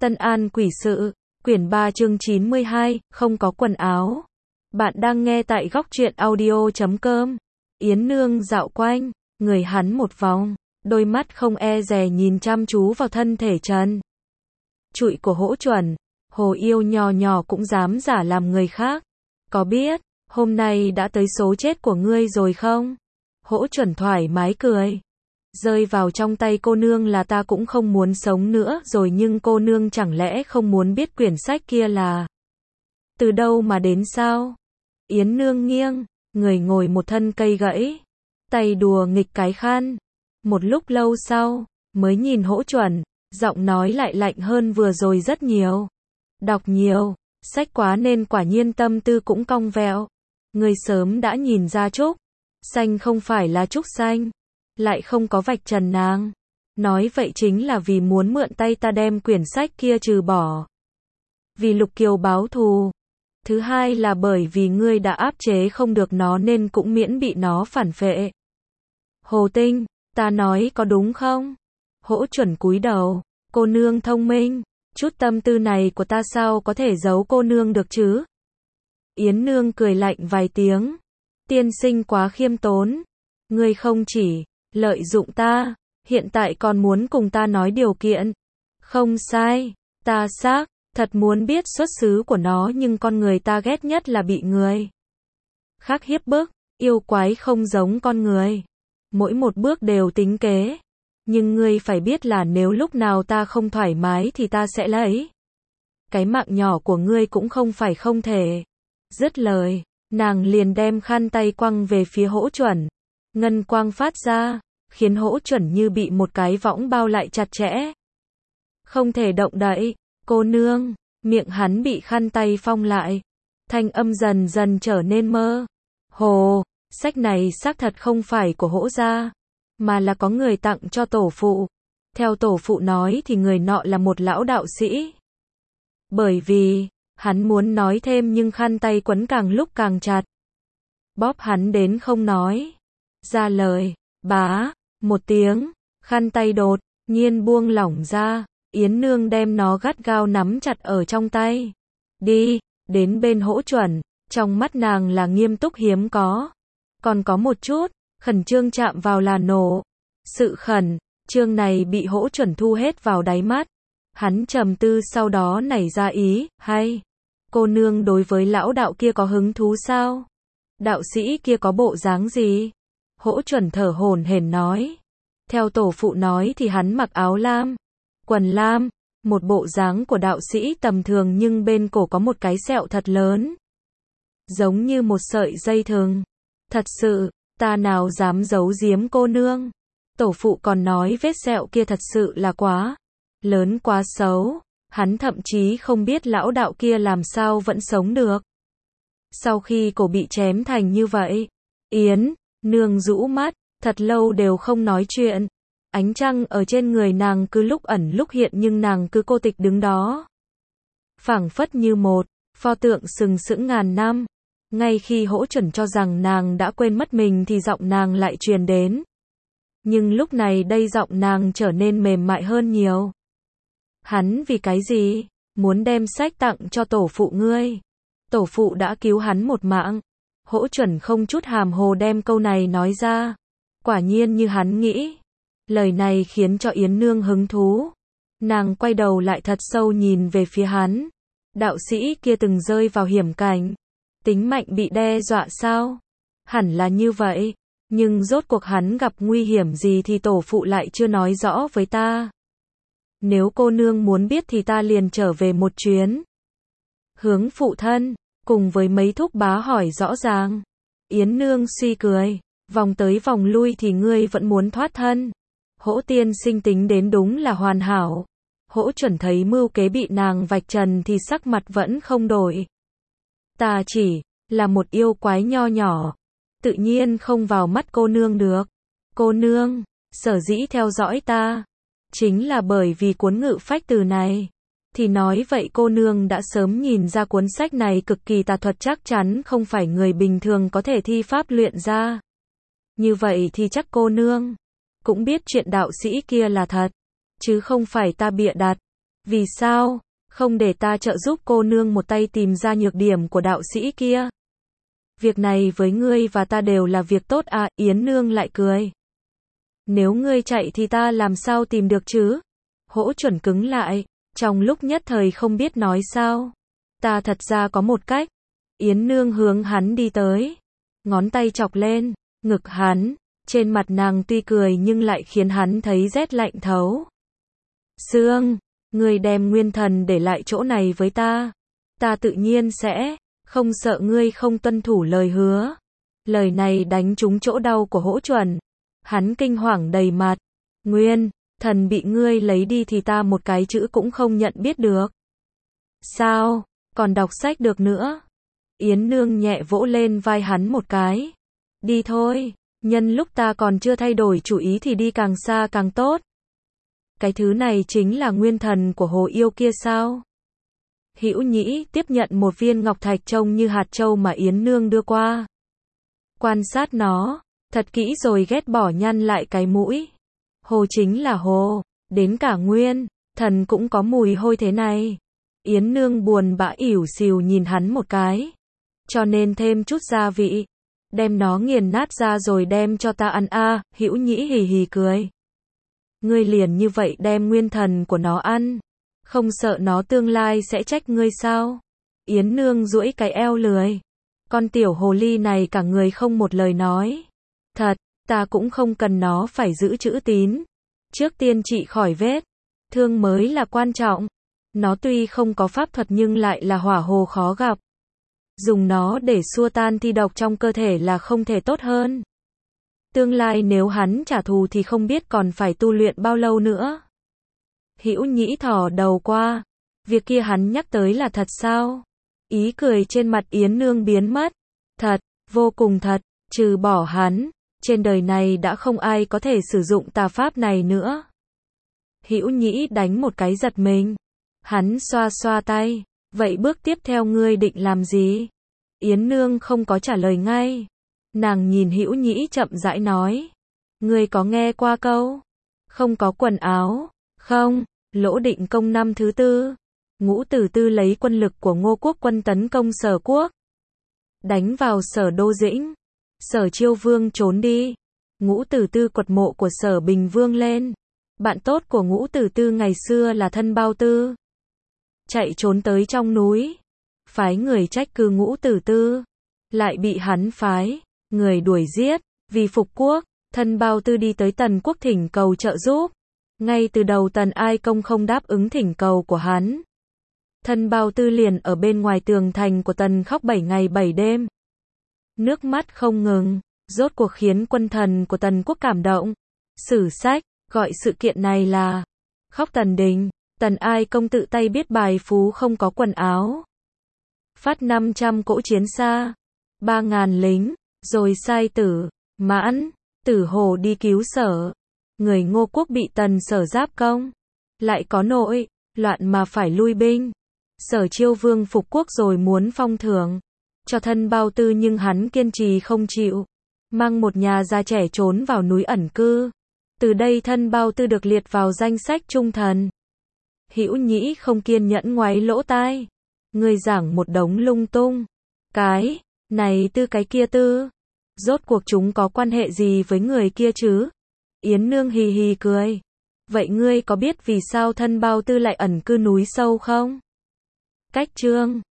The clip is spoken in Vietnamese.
Tân An Quỷ Sự, quyển 3 chương 92, không có quần áo. Bạn đang nghe tại góc truyện audio.com. Yến Nương dạo quanh, người hắn một vòng, đôi mắt không e dè nhìn chăm chú vào thân thể trần trụi của Hỗ Chuẩn. Hồ yêu nhỏ nhỏ cũng dám giả làm người khác. Có biết, hôm nay đã tới số chết của ngươi rồi không? Hỗ Chuẩn thoải mái cười. Rơi vào trong tay cô nương là ta cũng không muốn sống nữa rồi, nhưng cô nương chẳng lẽ không muốn biết quyển sách kia là từ đâu mà đến sao? Yến Nương nghiêng, người ngồi một thân cây gãy, tay đùa nghịch cái khăn. Một lúc lâu sau, mới nhìn Hỗ Chuẩn, giọng nói lại lạnh hơn vừa rồi rất nhiều. Đọc nhiều, sách quá nên quả nhiên tâm tư cũng cong vẹo. Người sớm đã nhìn ra trúc xanh không phải là trúc xanh, lại không có vạch trần nàng. Nói vậy chính là vì muốn mượn tay ta đem quyển sách kia trừ bỏ. Vì Lục Kiều báo thù. Thứ hai là bởi vì ngươi đã áp chế không được nó nên cũng miễn bị nó phản vệ. Hồ Tinh, ta nói có đúng không? Hỗ Chuẩn cúi đầu, cô nương thông minh, chút tâm tư này của ta sao có thể giấu cô nương được chứ? Yến Nương cười lạnh vài tiếng. Tiên sinh quá khiêm tốn. Ngươi không chỉ lợi dụng ta, hiện tại còn muốn cùng ta nói điều kiện. Không sai, ta xác thật muốn biết xuất xứ của nó, nhưng con người ta ghét nhất là bị người khác hiếp bức. Yêu quái không giống con người, mỗi một bước đều tính kế. Nhưng ngươi phải biết là nếu lúc nào ta không thoải mái thì ta sẽ lấy cái mạng nhỏ của ngươi cũng không phải không thể. Dứt lời, nàng liền đem khăn tay quăng về phía Hỗ Chuẩn. Ngân quang phát ra, khiến Hỗ Chuẩn như bị một cái võng bao lại chặt chẽ. Không thể động đậy. Cô nương, miệng hắn bị khăn tay phong lại. Thanh âm dần dần trở nên mơ hồ. Sách này xác thật không phải của Hỗ gia, mà là có người tặng cho tổ phụ. Theo tổ phụ nói thì người nọ là một lão đạo sĩ. Bởi vì, hắn muốn nói thêm nhưng khăn tay quấn càng lúc càng chặt. Bóp hắn đến không nói ra lời. Bá, một tiếng, khăn tay đột nhiên buông lỏng ra. Yến Nương đem nó gắt gao nắm chặt ở trong tay. Đi, đến bên Hỗ Chuẩn, trong mắt nàng là nghiêm túc hiếm có. Còn có một chút, khẩn trương chạm vào là nổ. Sự khẩn trương này bị Hỗ Chuẩn thu hết vào đáy mắt. Hắn trầm tư sau đó nảy ra ý, hay, cô nương đối với lão đạo kia có hứng thú sao? Đạo sĩ kia có bộ dáng gì? Hỗ Chuẩn thở hổn hển nói. Theo tổ phụ nói thì hắn mặc áo lam, quần lam, một bộ dáng của đạo sĩ tầm thường, nhưng bên cổ có một cái sẹo thật lớn, giống như một sợi dây thừng. Thật sự, ta nào dám giấu giếm cô nương. Tổ phụ còn nói vết sẹo kia thật sự là quá lớn, quá xấu. Hắn thậm chí không biết lão đạo kia làm sao vẫn sống được sau khi cổ bị chém thành như vậy. Yến Nương rũ mắt, thật lâu đều không nói chuyện. Ánh trăng ở trên người nàng cứ lúc ẩn lúc hiện, nhưng nàng cứ cô tịch đứng đó, phảng phất như một pho tượng sừng sững ngàn năm. Ngay khi Hỗ Chuẩn cho rằng nàng đã quên mất mình thì giọng nàng lại truyền đến. Nhưng lúc này đây giọng nàng trở nên mềm mại hơn nhiều. Hắn vì cái gì muốn đem sách tặng cho tổ phụ ngươi? Tổ phụ đã cứu hắn một mạng. Hỗ Chuẩn không chút hàm hồ đem câu này nói ra. Quả nhiên như hắn nghĩ. Lời này khiến cho Yến Nương hứng thú. Nàng quay đầu lại thật sâu nhìn về phía hắn. Đạo sĩ kia từng rơi vào hiểm cảnh, tính mạnh bị đe dọa sao? Hẳn là như vậy. Nhưng rốt cuộc hắn gặp nguy hiểm gì thì tổ phụ lại chưa nói rõ với ta. Nếu cô nương muốn biết thì ta liền trở về một chuyến, hướng phụ thân cùng với mấy thúc bá hỏi rõ ràng. Yến Nương suy cười, vòng tới vòng lui thì ngươi vẫn muốn thoát thân. Hỗ tiên sinh tính đến đúng là hoàn hảo. Hỗ Chuẩn thấy mưu kế bị nàng vạch trần thì sắc mặt vẫn không đổi. Ta chỉ là một yêu quái nho nhỏ, tự nhiên không vào mắt cô nương được. Cô nương sở dĩ theo dõi ta chính là bởi vì cuốn Ngự Phách Từ này. Thì nói vậy cô nương đã sớm nhìn ra cuốn sách này cực kỳ tà thuật, chắc chắn không phải người bình thường có thể thi pháp luyện ra. Như vậy thì chắc cô nương cũng biết chuyện đạo sĩ kia là thật, chứ không phải ta bịa đặt. Vì sao? Không để ta trợ giúp cô nương một tay tìm ra nhược điểm của đạo sĩ kia. Việc này với ngươi và ta đều là việc tốt à, Yến Nương lại cười. Nếu ngươi chạy thì ta làm sao tìm được chứ? Hỗ Chuẩn cứng lại, trong lúc nhất thời không biết nói sao. Ta thật ra có một cách. Yến Nương hướng hắn đi tới. Ngón tay chọc lên, ngực hắn. Trên mặt nàng tuy cười nhưng lại khiến hắn thấy rét lạnh thấu. Sương, ngươi đem nguyên thần để lại chỗ này với ta. Ta tự nhiên sẽ, không sợ ngươi không tuân thủ lời hứa. Lời này đánh trúng chỗ đau của Hỗ Chuẩn. Hắn kinh hoàng đầy mặt. Nguyên thần bị ngươi lấy đi thì ta một cái chữ cũng không nhận biết được. Sao, còn đọc sách được nữa? Yến Nương nhẹ vỗ lên vai hắn một cái. Đi thôi, nhân lúc ta còn chưa thay đổi chủ ý thì đi càng xa càng tốt. Cái thứ này chính là nguyên thần của hồ yêu kia sao? Hữu Nhĩ tiếp nhận một viên ngọc thạch trông như hạt châu mà Yến Nương đưa qua. Quan sát nó, thật kỹ rồi ghét bỏ nhăn lại cái mũi. Hồ chính là hồ, đến cả nguyên thần cũng có mùi hôi thế này. Yến Nương buồn bã ỉu xìu nhìn hắn một cái. Cho nên thêm chút gia vị. Đem nó nghiền nát ra rồi đem cho ta ăn a. Hữu Nhĩ hì hì cười. Ngươi liền như vậy đem nguyên thần của nó ăn. Không sợ nó tương lai sẽ trách ngươi sao? Yến Nương duỗi cái eo lười. Con tiểu hồ ly này cả người không một lời nói. Thật, ta cũng không cần nó phải giữ chữ tín. Trước tiên trị khỏi vết thương mới là quan trọng. Nó tuy không có pháp thuật nhưng lại là hỏa hồ khó gặp. Dùng nó để xua tan thi độc trong cơ thể là không thể tốt hơn. Tương lai nếu hắn trả thù thì không biết còn phải tu luyện bao lâu nữa. Hữu Nhĩ thò đầu qua. Việc kia hắn nhắc tới là thật sao? Ý cười trên mặt Yến Nương biến mất. Thật, vô cùng thật, trừ bỏ hắn. Trên đời này đã không ai có thể sử dụng tà pháp này nữa. Hữu Nhĩ đánh một cái giật mình. Hắn xoa xoa tay. Vậy bước tiếp theo ngươi định làm gì? Yến Nương không có trả lời ngay. Nàng nhìn Hữu Nhĩ chậm rãi nói. Ngươi có nghe qua câu không có quần áo, không? Lỗ Định Công năm thứ 4. Ngũ Tử Tư lấy quân lực của Ngô Quốc quân tấn công Sở Quốc. Đánh vào Sở Đô Dĩnh. Sở Chiêu Vương trốn đi. Ngũ Tử Tư quật mộ của Sở Bình Vương lên. Bạn tốt của Ngũ Tử Tư ngày xưa là Thân Bao Tư. Chạy trốn tới trong núi. Phái người trách cứ Ngũ Tử Tư. Lại bị hắn phái người đuổi giết. Vì phục quốc, Thân Bao Tư đi tới Tần Quốc thỉnh cầu trợ giúp. Ngay từ đầu Tần Ai Công không đáp ứng thỉnh cầu của hắn. Thân Bao Tư liền ở bên ngoài tường thành của Tần khóc 7 ngày 7 đêm. Nước mắt không ngừng, rốt cuộc khiến quân thần của Tần Quốc cảm động. Sử sách gọi sự kiện này là khóc Tần Đình. Tần Ai Công tự tay viết bài phú không có quần áo. Phát 500 cỗ chiến xa, 3.000 lính, rồi sai Tử, Mãn, Tử Hồ đi cứu Sở. Người Ngô Quốc bị Tần Sở giáp công. Lại có nội loạn mà phải lui binh. Sở Chiêu Vương phục quốc rồi muốn phong thưởng cho Thân Bao Tư nhưng hắn kiên trì không chịu. Mang một nhà già trẻ trốn vào núi ẩn cư. Từ đây Thân Bao Tư được liệt vào danh sách trung thần. Hữu Nhĩ không kiên nhẫn ngoáy lỗ tai. Ngươi giảng một đống lung tung. Cái này tư cái kia tư. Rốt cuộc chúng có quan hệ gì với người kia chứ? Yến Nương hì hì cười. Vậy ngươi có biết vì sao Thân Bao Tư lại ẩn cư núi sâu không? Cách chương